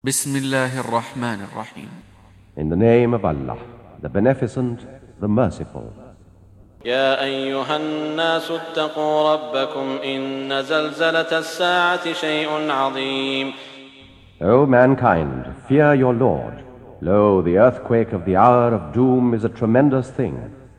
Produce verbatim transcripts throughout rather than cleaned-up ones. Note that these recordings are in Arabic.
Bismillahir-Rahmanir-Rahim. In the name of Allah, the Beneficent, the Merciful. يا أيها الناس اتقوا ربكم إن زلزلة الساعة شيء عظيم. O mankind, fear your Lord. Lo, the earthquake of the hour of doom is a tremendous thing.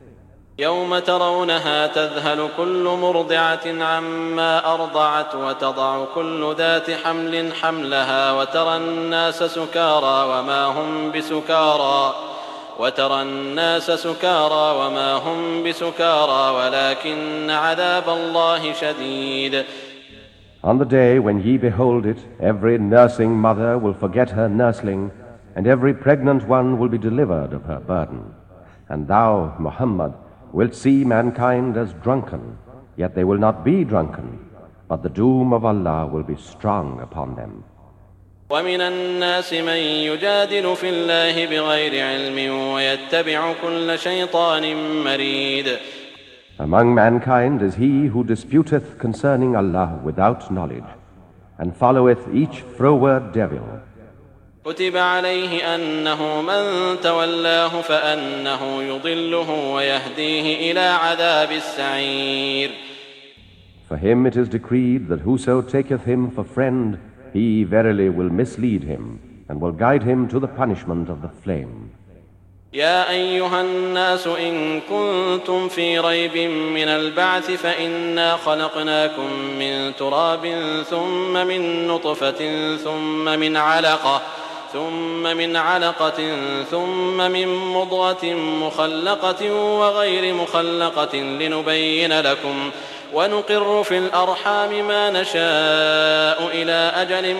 يوم ترونها تذهل كل مرضعة عما أرضعت وتضع كل ذات حمل حملها وترى الناس سكارى وما هم بسكارى وترى الناس سكارى وما هم بسكارى ولكن عذاب الله شديد. On the day when ye behold it, every nursing mother will forget her nursling, and every pregnant one will be delivered of her burden. And thou, Muhammad, wilt see mankind as drunken, yet they will not be drunken, but the doom of Allah will be strong upon them. ومن الناس من يجادل في الله بغير علم ويتبع كل شيطان مريد. Among mankind is he who disputeth concerning Allah without knowledge, and followeth each froward devil. كتب عليه أنه من تولاه فأنه يضله ويهديه إلى عذاب السعير. For him it is decreed that whoso taketh him for friend, he verily will mislead him, and will guide him to the punishment of the flame. يا أيها الناس إن كنتم في ريب من البعث فإنا خلقناكم من تراب ثم من نطفة ثم من علقة ثم من علقة ثم من مضغة مخلقة وغير مخلقة لنبين لكم ونقر في الأرحام ما نشاء إلى أجل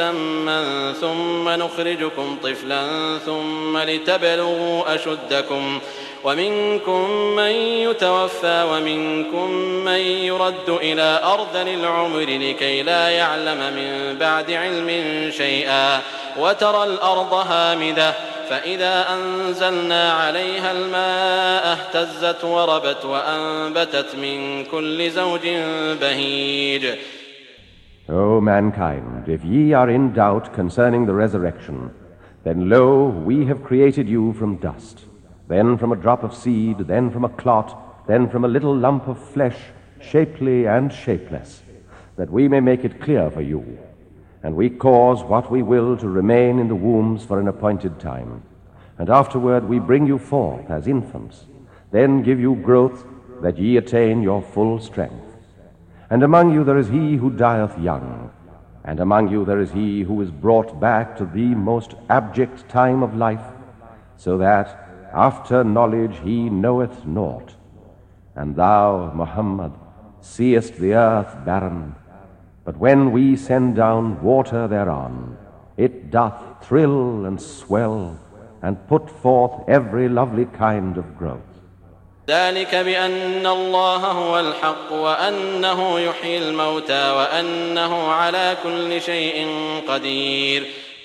مسمى ثم نخرجكم طفلا ثم لتبلغوا أشدكم ومنكم من يتوفى ومنكم من يرد إلى أرذل العمر لكي لا يعلم من بعد علم شيئا وترى الأرض هامدة فإذا أنزلنا عليها الماء اهتزت وربت وأنبتت من كل زوج بهيج. O mankind, if ye are in doubt concerning the resurrection, then lo, we have created you from dust, then from a drop of seed, then from a clot, then from a little lump of flesh, shapely and shapeless, that we may make it clear for you. And we cause what we will to remain in the wombs for an appointed time. And afterward we bring you forth as infants, then give you growth that ye attain your full strength. And among you there is he who dieth young, and among you there is he who is brought back to the most abject time of life, so that after knowledge he knoweth naught. And thou, Muhammad, seest the earth barren, but when we send down water thereon, it doth thrill and swell, and put forth every lovely kind of growth. ذلك بأن الله هو الحق وأنه يحيي الموتى وأنه على كل شيء قدير.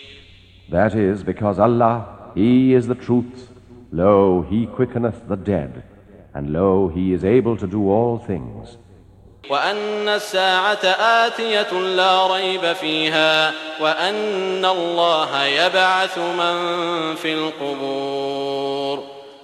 That is because Allah, He is the truth. Lo, He quickeneth the dead, and lo, He is able to do all things. وأن الساعة آتية لا ريب فيها وأن الله يبعث من في القبور.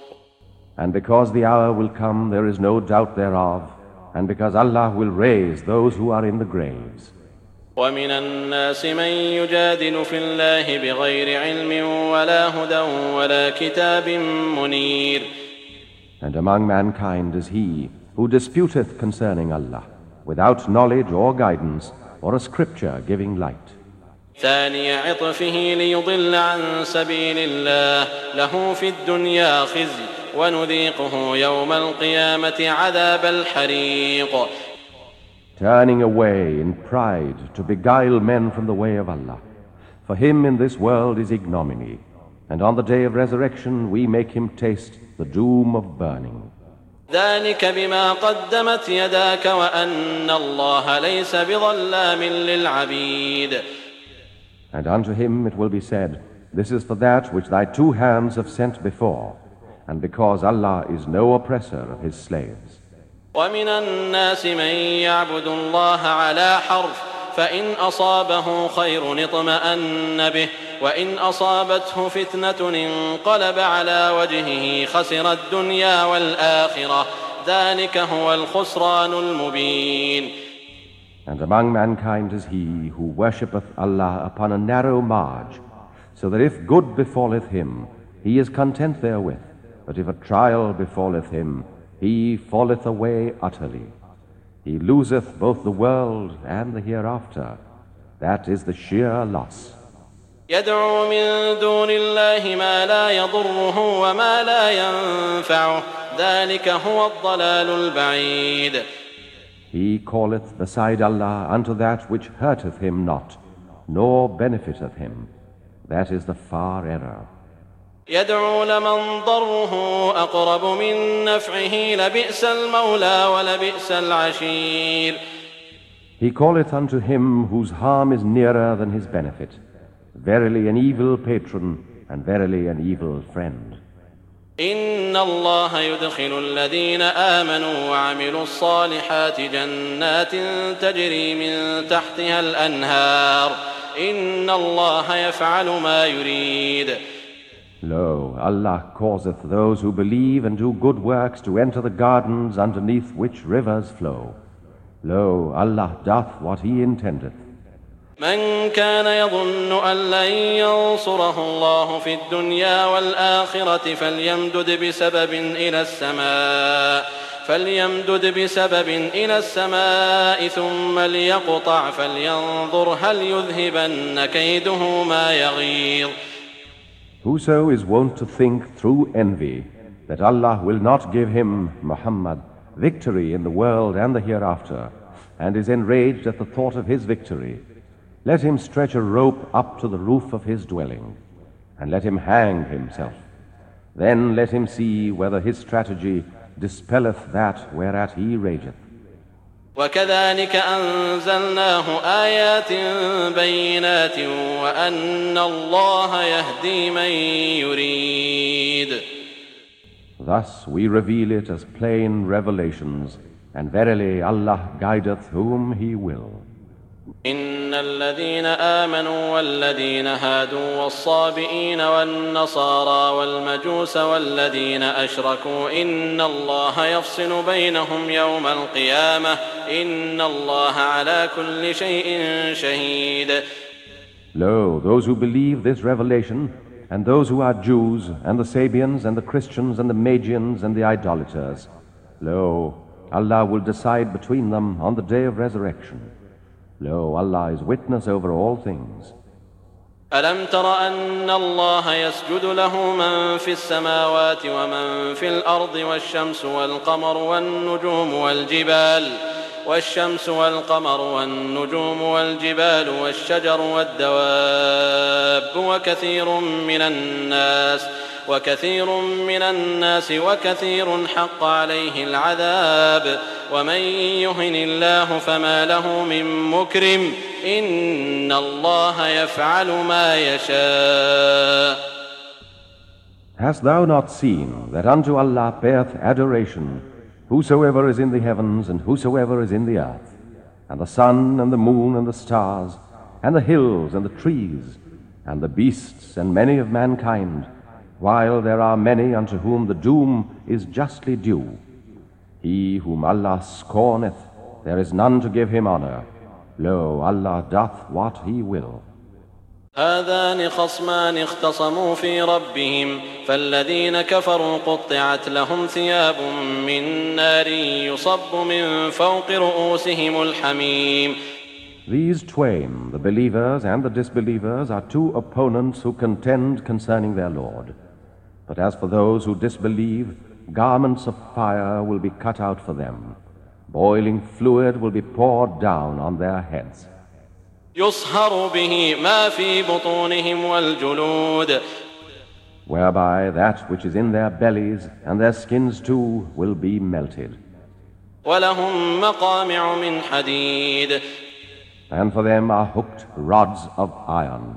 And because the hour will come, there is no doubt thereof, and because Allah will raise those who are in the graves. ومن الناس من يجادل في الله بغير علم ولا هدى ولا كتاب منير. And among mankind is he who disputeth concerning Allah, without knowledge or guidance, or a scripture giving light. ثاني عطفه ليضل عن سبيل الله له في الدنيا خزي ونذيقه يوم القيامة عذاب الحريق. Turning away in pride to beguile men from the way of Allah. For him in this world is ignominy, and on the day of resurrection we make him taste the doom of burning. ذلك بما قدمت يداك وأن الله ليس بظلام للعبيد. And unto him it will be said, this is for that which thy two hands have sent before, and because Allah is no oppressor of his slaves. ومن الناس من يعبد الله على حرف فإن أصابه خير اطمأن به وإن أصابته فتنة انقلب على وجهه خسر الدنيا والآخرة ذلك هو الخسران المبين. And among mankind is he who worshippeth Allah upon a narrow marge, so that if good befalleth him, he is content therewith, but if a trial befalleth him, he falleth away utterly. He loseth both the world and the hereafter. That is the sheer loss. يدعو من دون الله ما لا يضره وما لا ينفعه ذلك هو الضلال البعيد. He calleth beside Allah unto that which hurteth him not, nor benefiteth him. That is the far error. يدعو لمن ضره أقرب من نفعه لبئس المولى ولبئس العشير. He calleth unto him whose harm is nearer than his benefit. Verily an evil patron, and verily an evil friend. إن الله يدخل الذين آمنوا وعملوا الصالحات جنات تجري من تحتها الأنهار إن الله يفعل ما يريد. Lo, Allah causeth those who believe and do good works to enter the gardens underneath which rivers flow. Lo, Allah doth what He intendeth. من كان يظن أن لن ينصره الله في الدنيا والآخرة فليمدد بسبب إلى السماء فليمدد بسبب إلى السماء ثم ليقطع فلينظر هل يذهبن كيده ما يغيظ. Whoso is wont to think through envy that Allah will not give him, Muhammad, victory in the world and the hereafter, and is enraged at the thought of his victory, let him stretch a rope up to the roof of his dwelling, and let him hang himself. Then let him see whether his strategy dispelleth that whereat he rageth. وكذلك أنزلناه آيات بينات وأن الله يهدي من يريد. Thus we reveal it as plain revelations, and verily Allah guideth whom He will. إن الذين آمنوا والذين هادوا والصابئين والنصارى والمجوس والذين أشركوا إن الله يفصل بينهم يوم القيامة إن الله على كل شيء شهيد. Lo, those who believe this revelation, and those who are Jews, and the Sabians, and the Christians, and the Magians, and the idolaters, lo, Allah will decide between them on the day of resurrection. Lo, Allah is witness over all things. ألم تر أن الله يسجد له من في السماوات ومن في الأرض والشمس والقمر والنجوم والجبال والشمس والقمر والنجوم والجبال والشجر والدواب وكثير من الناس وكثير من الناس وكثير حق عليه العذاب ومن يهن الله فما له من مكرم إن الله يفعل ما يشاء. Hast thou not seen that unto Allah payeth adoration whosoever is in the heavens and whosoever is in the earth, and the sun and the moon and the stars, and the hills and the trees, and the beasts and many of mankind, while there are many unto whom the doom is justly due. He whom Allah scorneth, there is none to give him honor. Lo, Allah doth what He will. هذان خصمان اختصموا في ربهم فالذين كفروا قطعت لهم ثياب من نار يصب من فوق رؤوسهم الحميم. These twain, the believers and the disbelievers, are two opponents who contend concerning their Lord. But as for those who disbelieve, garments of fire will be cut out for them. Boiling fluid will be poured down on their heads. يصهر به ما في بطونهم والجلود. Whereby that which is in their bellies and their skins too will be melted. ولهم مقامع من حديد. And for them are hooked rods of iron.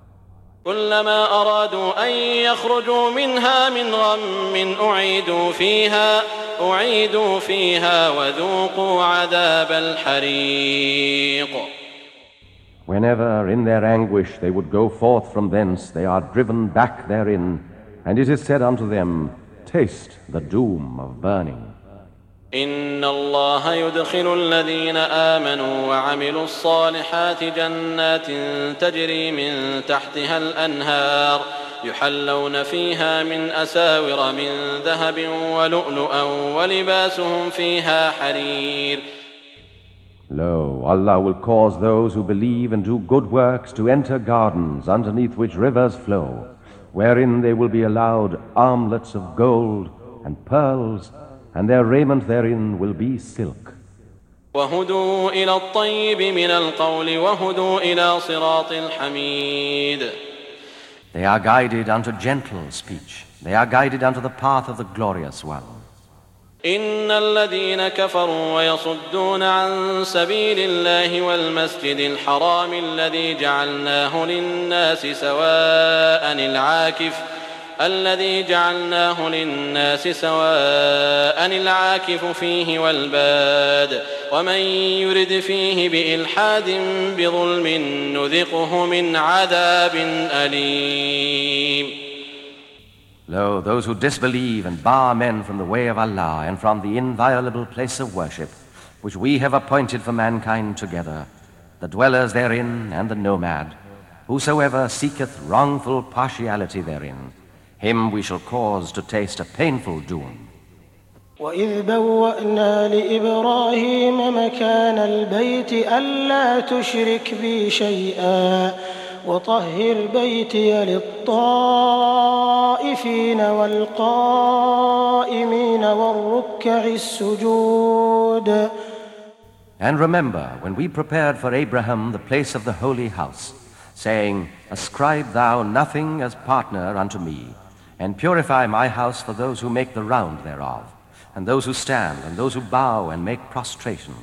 كلما أرادوا أن يخرجوا منها من غم أعيدوا فيها أعيدوا فيها وذوقوا عذاب الحريق. Whenever in their anguish they would go forth from thence, they are driven back therein, and it is said unto them, Taste the doom of burning. إن الله يدخل الذين آمنوا وعملوا الصالحات جنات تجري من تحتها الأنهار يحلون فيها من أساور من ذهب ولؤلؤا ولباسهم فيها حرير. Lo, Allah will cause those who believe and do good works to enter gardens underneath which rivers flow, wherein they will be allowed armlets of gold and pearls, and their raiment therein will be silk. وهدوا إلى الطيب من القول وهدوا إلى صراط الحميد. They are guided unto gentle speech. They are guided unto the path of the glorious one. إن الذين كفروا ويصدون عن سبيل الله والمسجد الحرام الذي جعلناه للناس سواء العاكف الذي جعلناه للناس سواء العاكف فيه والباد ومن يرد فيه بإلحاد بظلم نذقه من عذاب أليم. Lo, those who disbelieve and bar men from the way of Allah and from the inviolable place of worship, which we have appointed for mankind together, the dwellers therein and the nomad, whosoever seeketh wrongful partiality therein, him we shall cause to taste a painful doom. وإذ بوأنا لإبراهيم مكان البيت ألا تشرك بي شيئا وطهر بيتي للطائفين والقائمين والركع السجود. And remember when we prepared for Abraham the place of the holy house, saying, Ascribe thou nothing as partner unto me, and purify my house for those who make the round thereof, and those who stand, and those who bow and make prostration.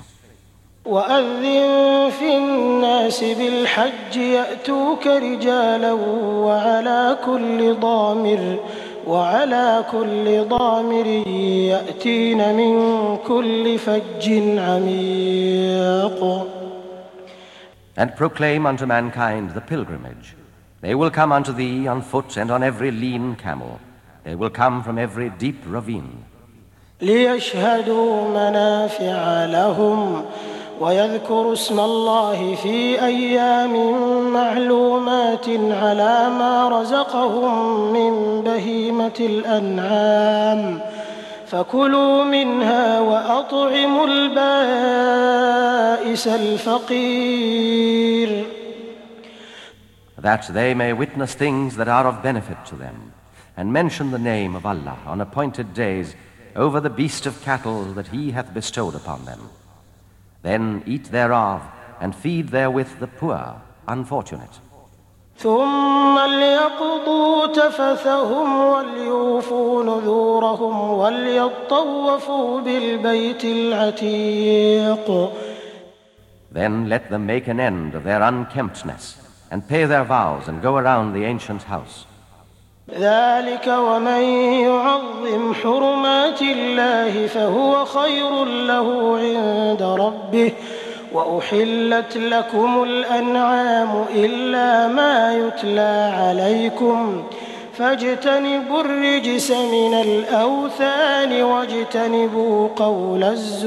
وأذن في الناس بالحج يأتوك رجالا وعلى كل ضامر وعلى كل ضامر يأتين من كل فج عميق. And proclaim unto mankind the pilgrimage. They will come unto thee on foot and on every lean camel. They will come from every deep ravine. ليشهدوا منافع لهم ويذكروا اسم الله في أيام معلومات على ما رزقهم من بهيمة الأنعام فكلوا منها وأطعموا البائس الفقير. That they may witness things that are of benefit to them, and mention the name of Allah on appointed days over the beast of cattle that He hath bestowed upon them. Then eat thereof, and feed therewith the poor, unfortunate. ثم ليقضوا تفثهم وليوفوا نذورهم وليطوفوا بالبيت العتيق. Then let them make an end of their unkemptness, and pay their vows and go around the ancient house. ذلك ومن يعظم حرمات الله فهو خير له عند ربه وأحلت لكم الأنعام إلا ما يتلى عليكم فاجتنبوا الرجس من الأوثان واجتنبوا قول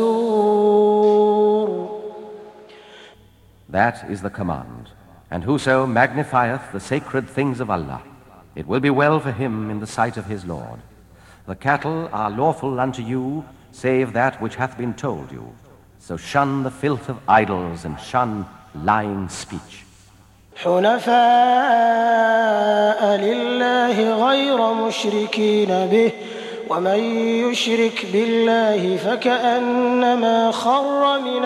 الزور. That is the command. And whoso magnifieth the sacred things of Allah, it will be well for him in the sight of his Lord. The cattle are lawful unto you, save that which hath been told you. So shun the filth of idols and shun lying speech. حنفاء لله غير مشركين به ومن يشرك بالله فكأنما خر من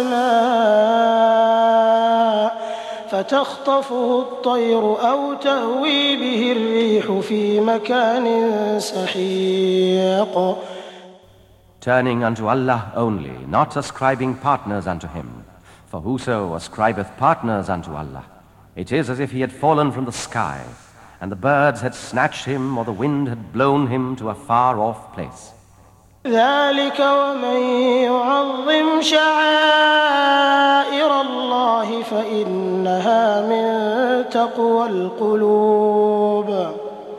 السماء فتخطفه الطير أو تهوي به الريح في مكان سحيق. Turning unto Allah only, not ascribing partners unto Him. For whoso ascribeth partners unto Allah, it is as if he had fallen from the sky, and the birds had snatched him, or the wind had blown him to a far-off place. ذلك ومن يعظم شعائر الله فإنها من تقوى القلوب.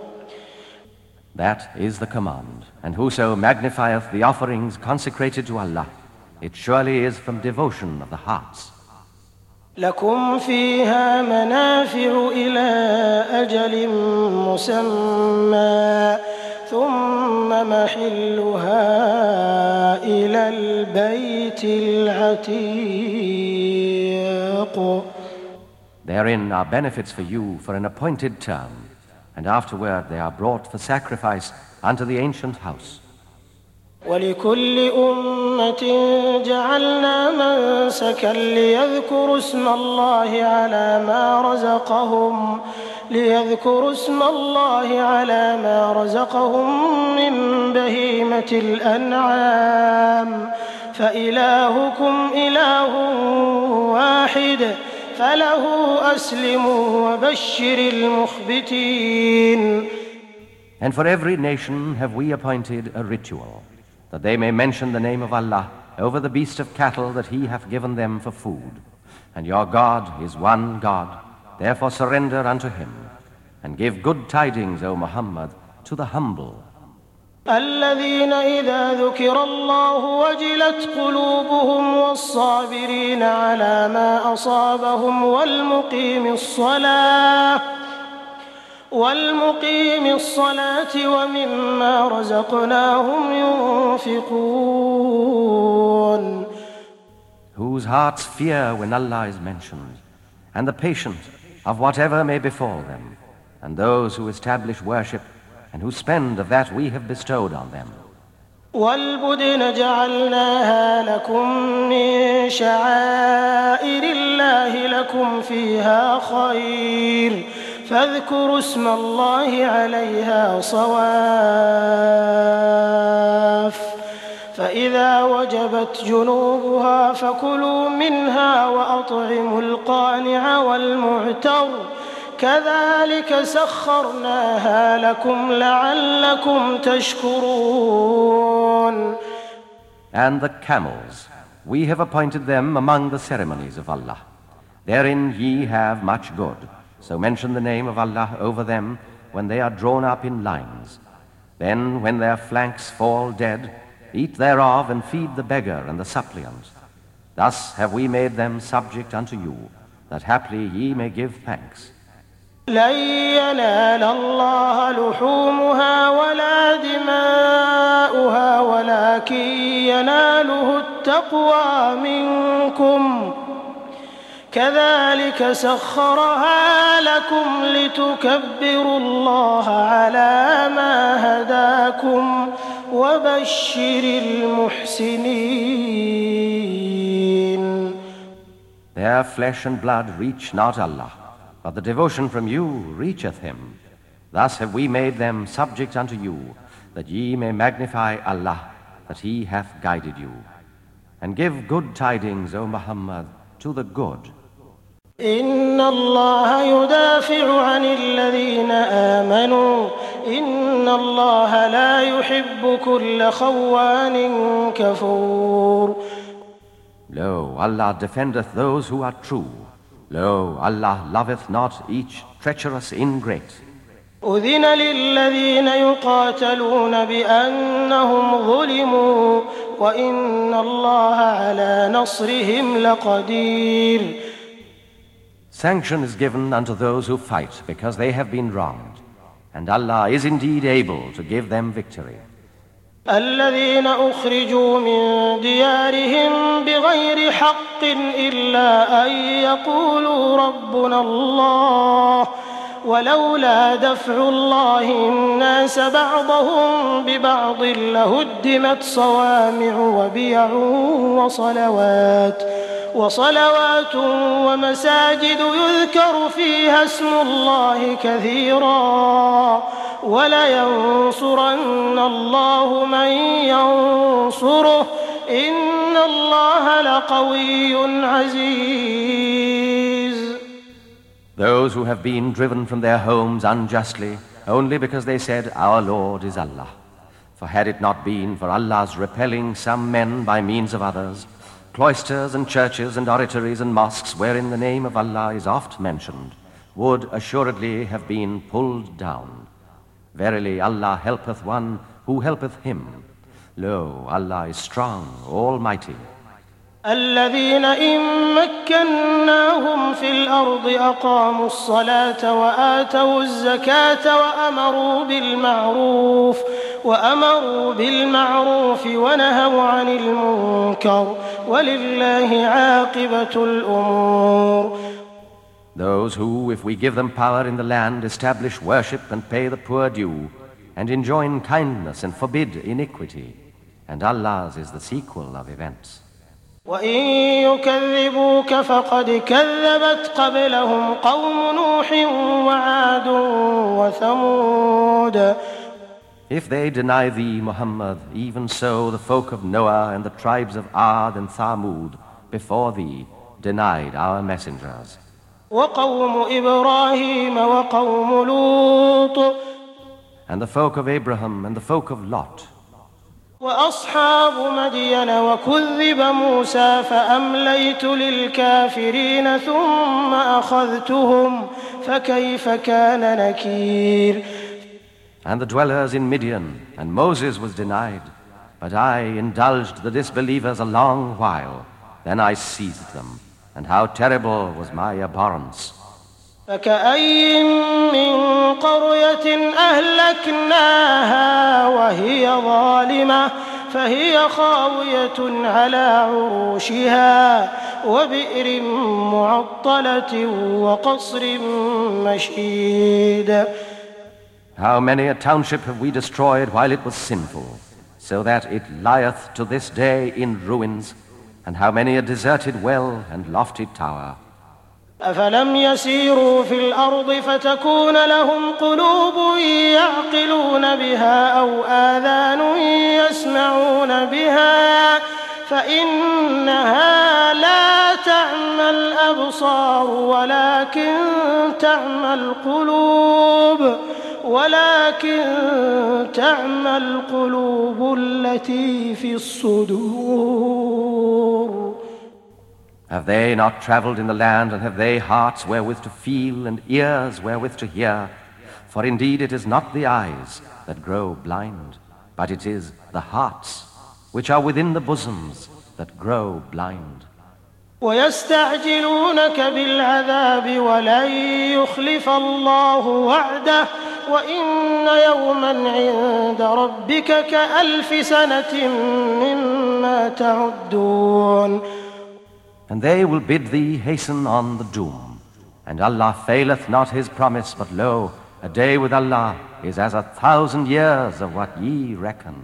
That is the command. And whoso magnifieth the offerings consecrated to Allah, it surely is from devotion of the hearts. لكم فيها منافع إلى أجل مسمى ثم محلها إلى البيت العتيق. Therein are benefits for you for an appointed term, and afterward they are brought for sacrifice unto the ancient house. ولكل أمة جعلنا منسكا ليذكروا اسم الله على ما رزقهم ليذكروا اسم الله على ما رزقهم من بهيمة الأنعام فإلهكم إله واحد فله أسلموا وبشر المخبتين. And for every nation have we appointed a ritual, that they may mention the name of Allah over the beast of cattle that He hath given them for food. And your God is one God, therefore surrender unto Him, and give good tidings, O Muhammad, to the humble. الذين إذا ذكر الله وجلت قلوبهم والصابرين على ما أصابهم والمقيم الصلاة والمقيم الصلاة ومما رزقناهم ينفقون. Whose hearts fear when Allah is mentioned, and the patient of whatever may befall them, and those who establish worship and who spend of that we have bestowed on them. والبدن جعلناها لكم من شعائر الله لكم فيها خير فاذكروا اسم الله عليها صواف فإذا وجبت جنوبها فكلوا منها وأطعموا القانع والمعتر كذلك سخرناها لكم لعلكم تشكرون. And the camels, we have appointed them among the ceremonies of Allah. Therein ye have much good. So mention the name of Allah over them when they are drawn up in lines. Then when their flanks fall dead, eat thereof and feed the beggar and the suppliant. Thus have we made them subject unto you, that haply ye may give thanks. لن ينال الله لحومها ولا دماؤها ولكن يناله التقوى منكم كذلك سخرها لكم لتكبروا الله على ما هداكم وبشر المحسنين. Their flesh and blood reach not Allah, but the devotion from you reacheth Him. Thus have we made them subject unto you, that ye may magnify Allah, that He hath guided you. And give good tidings, O Muhammad, to the good. إن الله يدافع عن الذين آمنوا إن الله لا يحب كل خوان كفور. Lo, Allah defendeth those who are true. Lo, Allah loveth not each treacherous ingrate. أذن للذين يقاتلون بأنهم ظلموا وإن الله على نصرهم لقدير. Sanction is given unto those who fight because they have been wronged, and Allah is indeed able to give them victory. الذين أخرجوا من ديارهم بغير حق إلا أن يقولوا ربنا الله ولولا دفع الله الناس بعضهم ببعض لهدمت صوامع وبيع وصلوات وصلوات ومساجد يذكر فيها اسم الله كثيرا ولينصرن الله من ينصره إن الله لقوي عزيز. Those who have been driven from their homes unjustly only because they said, Our Lord is Allah. For had it not been for Allah's repelling some men by means of others, cloisters and churches and oratories and mosques wherein the name of Allah is oft mentioned would assuredly have been pulled down. Verily Allah helpeth one who helpeth him. Lo, Allah is strong, almighty. الذين إن مكناهم في الأرض أقاموا الصلاة وآتوا الزكاة وأمروا بالمعروف وأمروا بالمعروف ونهوا عن المنكر ولله عاقبة الأمور. Those who, if we give them power in the land, establish worship and pay the poor due, and enjoin kindness and forbid iniquity, and Allah's is the sequel of events. وإن يكذبوك فقد كذبت قبلهم قوم نوح وعاد وثمود. If they deny thee, Muhammad, even so the folk of Noah and the tribes of Ad and Thamud before thee denied our messengers. وقوم إبراهيم وقوم لوط. And the folk of Abraham and the folk of Lot. وأصحاب مدين وكذب موسى فأمليت للكافرين ثم أخذتهم فكيف كان نكير. And the dwellers in Midian, and Moses was denied, but I indulged the disbelievers a long while, then I seized them, and how terrible was my abhorrence. فكأين من قرية أهلكناها وهي ظالمة فهي خاوية على عروشها وبئر معطلة وقصر مشيد. How many a township have we destroyed while it was sinful, so that it lieth to this day in ruins, and how many a deserted well and lofty tower. أفلم يسيروا في الأرض فتكون لهم قلوب يعقلون بها أو آذان يسمعون بها فإنها لا تعمى الأبصار ولكن تعمى القلوب ولكن تعمى القلوب التي في الصدور. Have they not traveled in the land, and have they hearts wherewith to feel and ears wherewith to hear? For indeed it is not the eyes that grow blind, but it is the hearts which are within the bosoms that grow blind. ويستعجلونك بالعذاب ولن يخلف الله وعده وإن يوما عند ربك كألف سنة مما تعدون. And they will bid thee hasten on the doom. And Allah faileth not his promise, but lo, a day with Allah is as a thousand years of what ye reckon.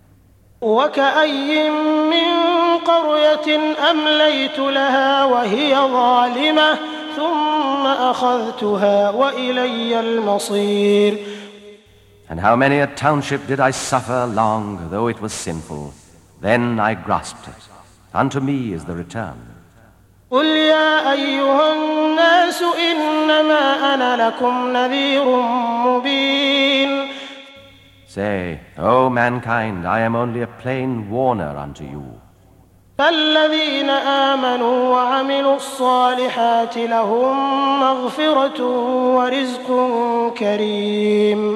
وكأي من قرية أمليت لها وهي ظالمة ثم أخذتها وإلي المصير. And how many a township did I suffer long, though it was sinful. Then I grasped it. Unto me is the return. قل يا أيها الناس إنما أنا لكم نذير مبين. Say, O mankind, I am only a plain warner unto you. فالذين آمنوا وعملوا الصالحات لهم مغفرة ورزق كريم.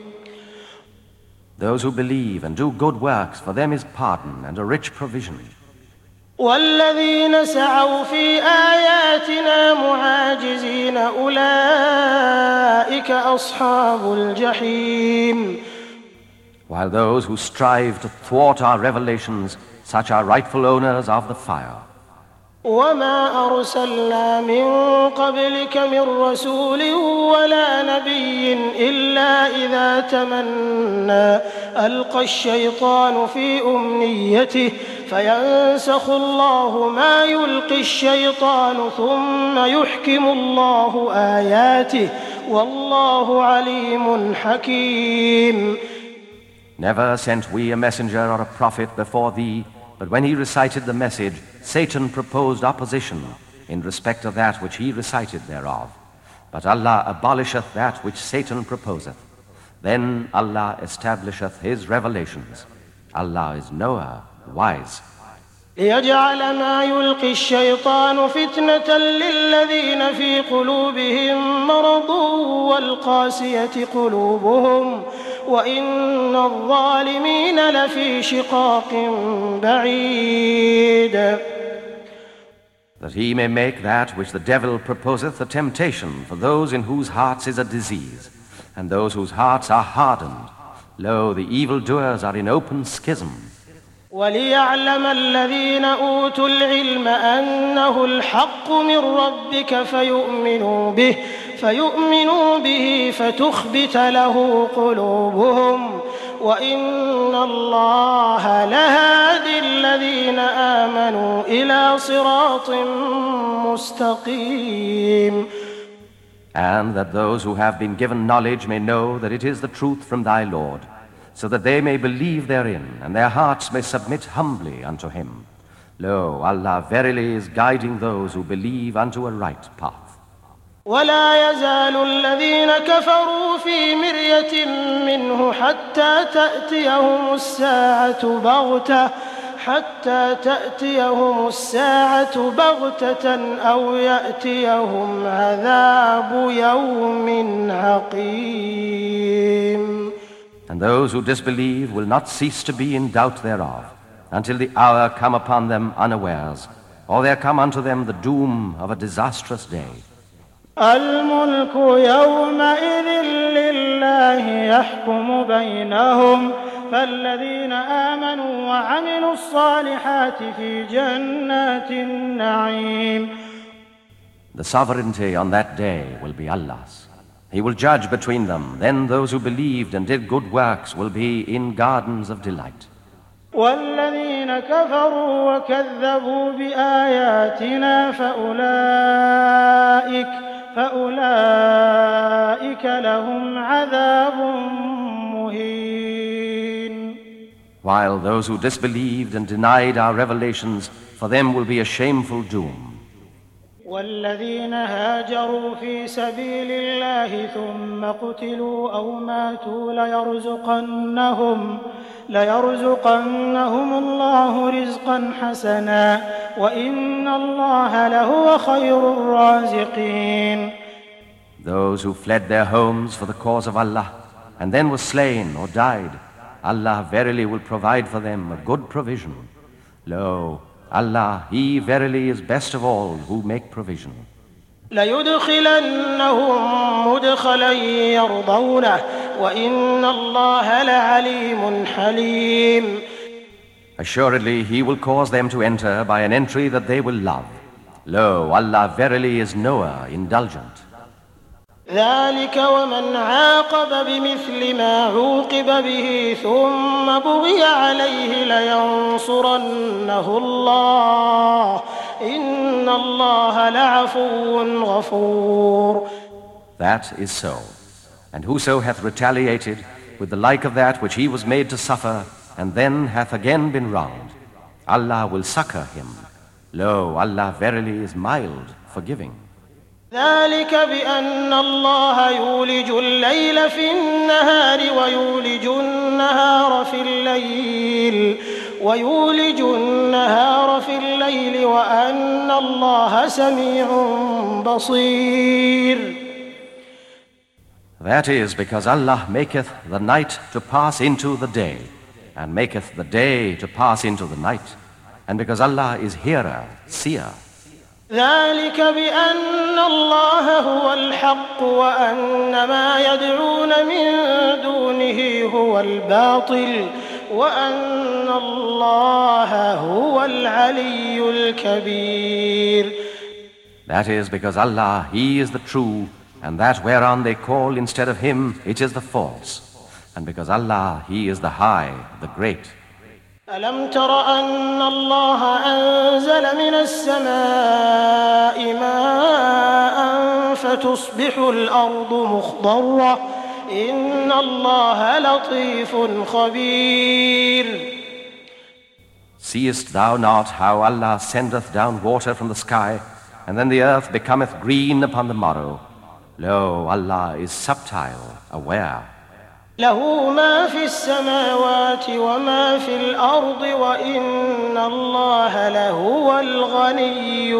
Those who believe and do good works, for them is pardon and a rich provision. والذين سعوا في آياتنا معاجزين أولئك أصحاب الجحيم. While those who strive to thwart our revelations, such are rightful owners of the fire. وما أرسلنا من قبلك من رسول ولا نبي إلا إذا تمنى ألقى الشيطان في أمنيته فينسخ الله ما يلقي الشيطان ثم يحكم الله آياته والله عليم حكيم. Never sent we a messenger or a prophet before thee, but when he recited the message, Satan proposed opposition in respect of that which he recited thereof. But Allah abolisheth that which Satan proposeth. Then Allah establisheth His revelations. Allah is knower, wise. ليجعل ما يلقي الشيطان فتنة للذين في قلوبهم مرض والقاسية قلوبهم وإن الظالمين لفي شقاق بعيد. That He may make that which the devil proposeth a temptation for those in whose hearts is a disease, and those whose hearts are hardened. Lo, the evildoers are in open schism. وليعلم الذين أوتوا العلم أنه الحق من ربك فيؤمنوا به فيؤمنوا به فتخبت له قلوبهم وإن الله لهادي الذين آمنوا إلى صراط مستقيم. And that those who have been given knowledge may know that it is the truth from thy Lord, so that they may believe therein, and their hearts may submit humbly unto Him. Lo, Allah verily is guiding those who believe unto a right path. ولا يزال الذين كفروا في مرية منه حتى تأتيهم الساعة بغتة حتى تأتيهم الساعة بغتة أو يأتيهم عذاب يوم عقيم. And those who disbelieve will not cease to be in doubt thereof, until the hour come upon them unawares, or there come unto them the doom of a disastrous day. الملك يومئذ لله يحكم بينهم فالذين آمنوا وعملوا الصالحات في جنات النعيم. The sovereignty on that day will be Allah's. He will judge between them. Then those who believed and did good works will be in gardens of delight. والذين كفروا وكذبوا بآياتنا فأولئك فأولئك لهم عذاب مهين. While those who disbelieved and denied our revelations, for them will be a shameful doom. والذين هاجروا في سبيل الله ثم قتلوا أو ماتوا ليرزقنهم ليرزقنهم الله رزقا حسنا وإن الله لهو خير الرازقين. Those who fled their homes for the cause of Allah and then were slain or died, Allah verily will provide for them a good provision. Lo, Allah, He verily is best of all who make provision. ليدخلنهم مدخلا يرضونه وإن الله لعليم حليم. Assuredly, He will cause them to enter by an entry that they will love. Lo, Allah verily is knower, indulgent. ذلك ومن عاقب بمثل ما عوقب به ثم بغي عليه لينصرنه الله إن الله لعفو غفور. That is so. And whoso hath retaliated with the like of that which he was made to suffer, and then hath again been wronged, Allah will succor him. Lo, Allah verily is mild, forgiving. ذلك بأن الله يولج الليل في النهار ويولج النهار في الليل ويولج النهار في الليل وأن الله سميع بصير. That is because Allah maketh the night to pass into the day, and maketh the day to pass into the night, and because Allah is hearer, seer. ذلك بأن الله هو الحق وأن ما يدعون من دونه هو الباطل وأن الله هو العلي الكبير. That is because Allah, He is the true, and that whereon they call instead of Him, it is the false. And because Allah, He is the high, the great. ألم تر أن الله أنزل من السماء ماء فتصبح الأرض مخضرة إن الله لطيف خبير. Seest thou not how Allah sendeth down water from the sky, and then the earth becometh green upon the morrow? Lo, Allah is subtile, aware. له ما في السماوات وما في الأرض وإن الله لهو الغني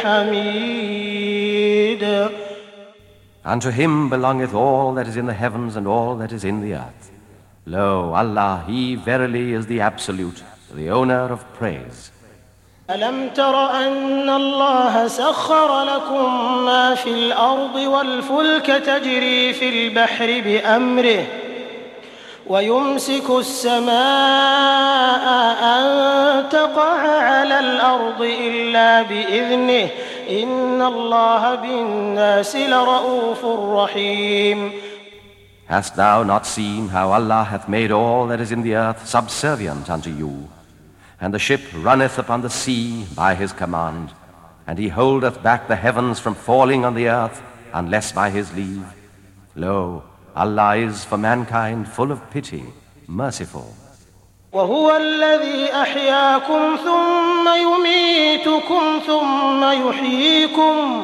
الحميد. Unto him belongeth all that is in the heavens and all that is in the earth. Lo, Allah, He verily is the Absolute, the owner of praise. ألم تر أن الله سخر لكم ما في الأرض والفلك تجري في البحر بأمره ويمسك السماء أن تقع على الأرض إلا بإذنه إن الله بالناس لرءوف رحيم. Hast thou not seen how Allah hath made all that is in the earth subservient unto you? And the ship runneth upon the sea by his command, and he holdeth back the heavens from falling on the earth, unless by his leave. Lo, Allah is for mankind full of pity, merciful. وهو الذي أحياكم ثم يميتكم ثم يحييكم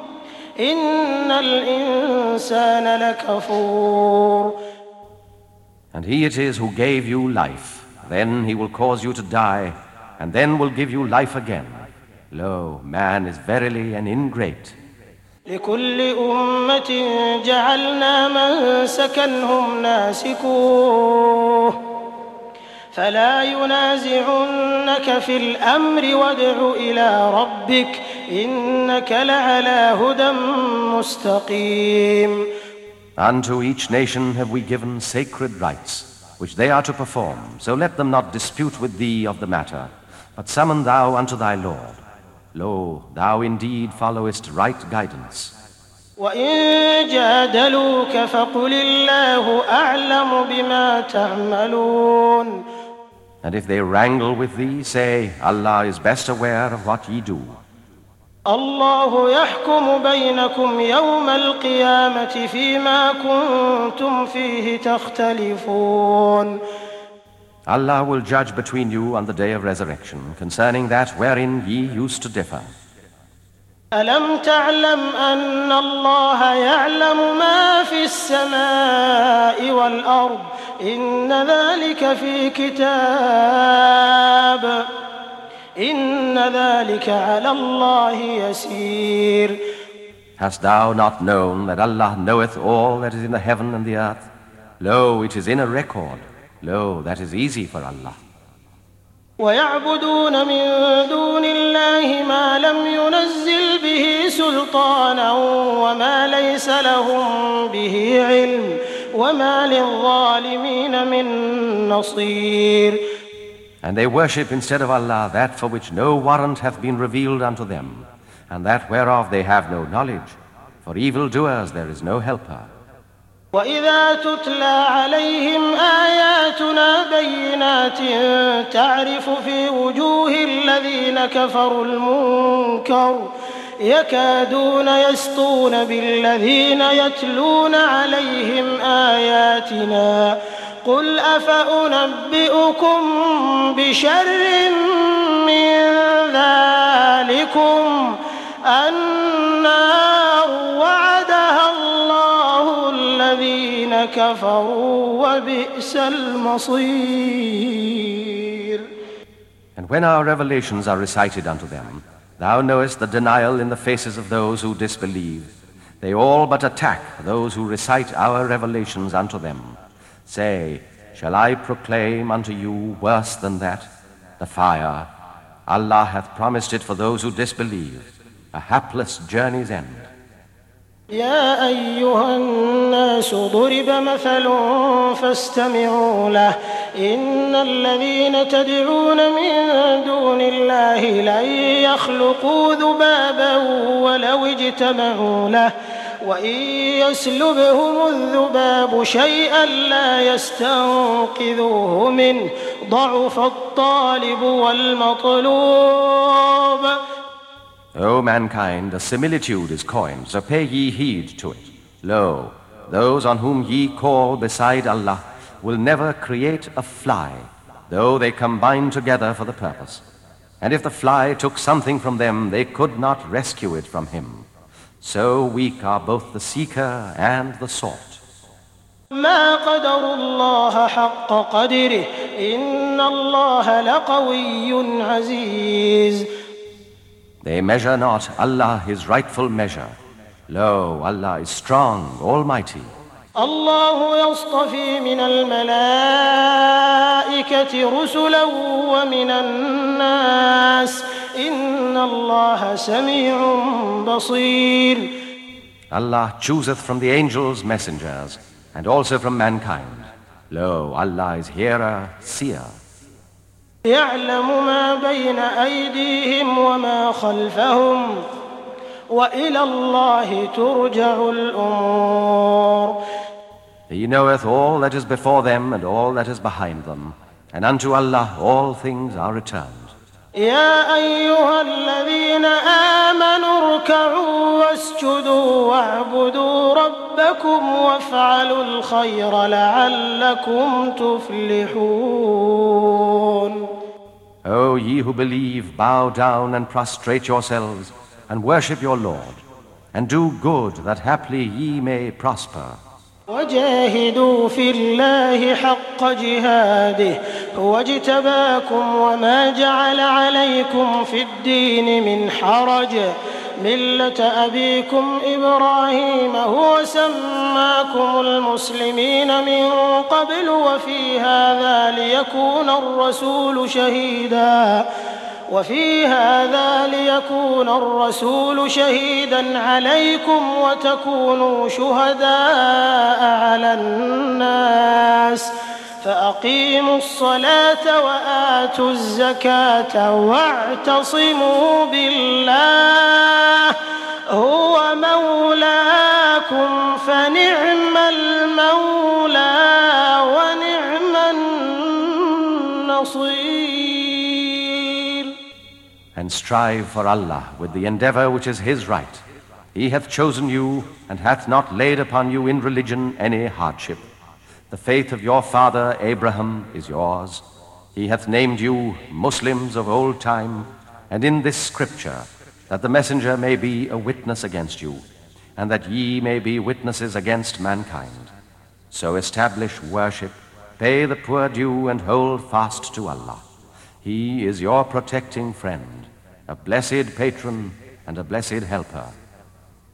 إن الإنسان لكفور. And he it is who gave you life. Then he will cause you to die, and then will give you life again. Lo, man is verily an ingrate. لكل أمة جعلنا منسكا هم ناسكوه فلا ينازعنك في الأمر وادع إلى ربك إنك لعلى هدى مستقيم. Unto each nation have we given sacred rites, which they are to perform, so let them not dispute with thee of the matter, but summon thou unto thy Lord. Lo, thou indeed followest right guidance. وإن جادلوك فقل الله أعلم بما تعملون. And if they wrangle with thee, say, Allah is best aware of what ye do. الله يحكم بينكم يوم القيامة فيما كنتم فيه تختلفون. Allah will judge between you on the day of resurrection concerning that wherein ye used to differ. ألم تعلم أن الله يعلم ما في السماء والأرض إن ذلك في كتاب إن ذلك على الله يسير. Hast thou not known that Allah knoweth all that is in the heaven and the earth? Lo, it is in a record. Lo, that is easy for Allah. ويعبدون من دون الله ما لم ينزل به سلطانا وما ليس لهم به علم وما للظالمين من نصير. And they worship instead of Allah that for which no warrant hath been revealed unto them, and that whereof they have no knowledge. For evildoers there is no helper. وإذا تتلى عليهم آياتنا بينات تعرف في وجوه الذين كفروا المنكر يكادون يسطون بالذين يتلون عليهم آياتنا قل أفأنبئكم بشر من ذلكم النار وعدها الله الذين كفروا وبئس المصير. And when our revelations are recited unto them, thou knowest the denial in the faces of those who disbelieve. They all but attack those who recite our revelations unto them. Say, shall I proclaim unto you worse than that? The fire. Allah hath promised it for those who disbelieve, a hapless journey's end. يا أيها الناس ضرب مثل فاستمعوا له إن الذين تدعون من دون الله لن يخلقوا ذبابا ولو اجتمعوا له وإن يسلبهم الذباب شيئا لا يستنقذوه منه ضعف الطالب والمطلوب. O mankind, a similitude is coined, so pay ye heed to it. Lo, those on whom ye call beside Allah will never create a fly, though they combine together for the purpose. And if the fly took something from them, they could not rescue it from him. So weak are both the seeker and the sought. ما قدروا الله حق قدره إن الله لقوي عزيز. They measure not Allah his rightful measure. Lo, Allah is strong, almighty. الله يصطفي من الملائكة رسلا ومن الناس إن الله سميع بصير. Allah chooseth from the angels messengers, and also from mankind. Lo, Allah is hearer, seer. يعلم ما بين أيديهم وما خلفهم وإلى الله ترجع الأمور. He knoweth all that is before them and all that is behind them, and unto Allah all things are returned. يا أيها الذين آمنوا اركعوا واسجدوا واعبدوا ربكم وافعلوا الخير لعلكم تفلحون. O ye who believe, bow down and prostrate yourselves, and worship your Lord, and do good that haply ye may prosper. وجاهدوا في الله حق جهاده هو اجتباكم وما جعل عليكم في الدين من حرج ملة أبيكم إبراهيم هو سماكم المسلمين من قبل وفي هذا ليكون الرسول شهيدا وفي هذا ليكون الرسول شهيدا عليكم وتكونوا شهداء على الناس فأقيموا الصلاة وآتوا الزكاة واعتصموا بالله هو مولاكم فنعم المولى ونعم النصير. And strive for Allah with the endeavor which is His right. He hath chosen you and hath not laid upon you in religion any hardship. The faith of your father Abraham is yours. He hath named you Muslims of old time, and in this scripture, that the messenger may be a witness against you, and that ye may be witnesses against mankind. So establish worship, pay the poor due, and hold fast to Allah. He is your protecting friend, a blessed patron and a blessed helper.